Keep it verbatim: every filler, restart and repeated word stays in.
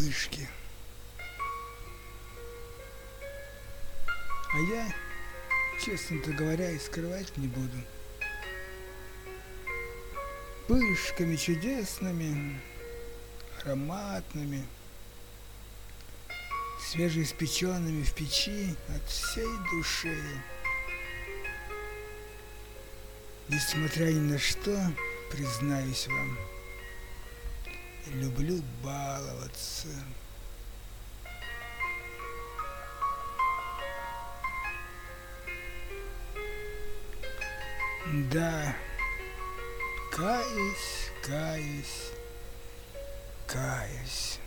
пышки. А я, честно-то говоря, и скрывать не буду. Пышками чудесными, ароматными, свежеиспеченными в печи от всей души. Несмотря ни на что, признаюсь вам, люблю баловаться. Да, каюсь, каюсь, каюсь.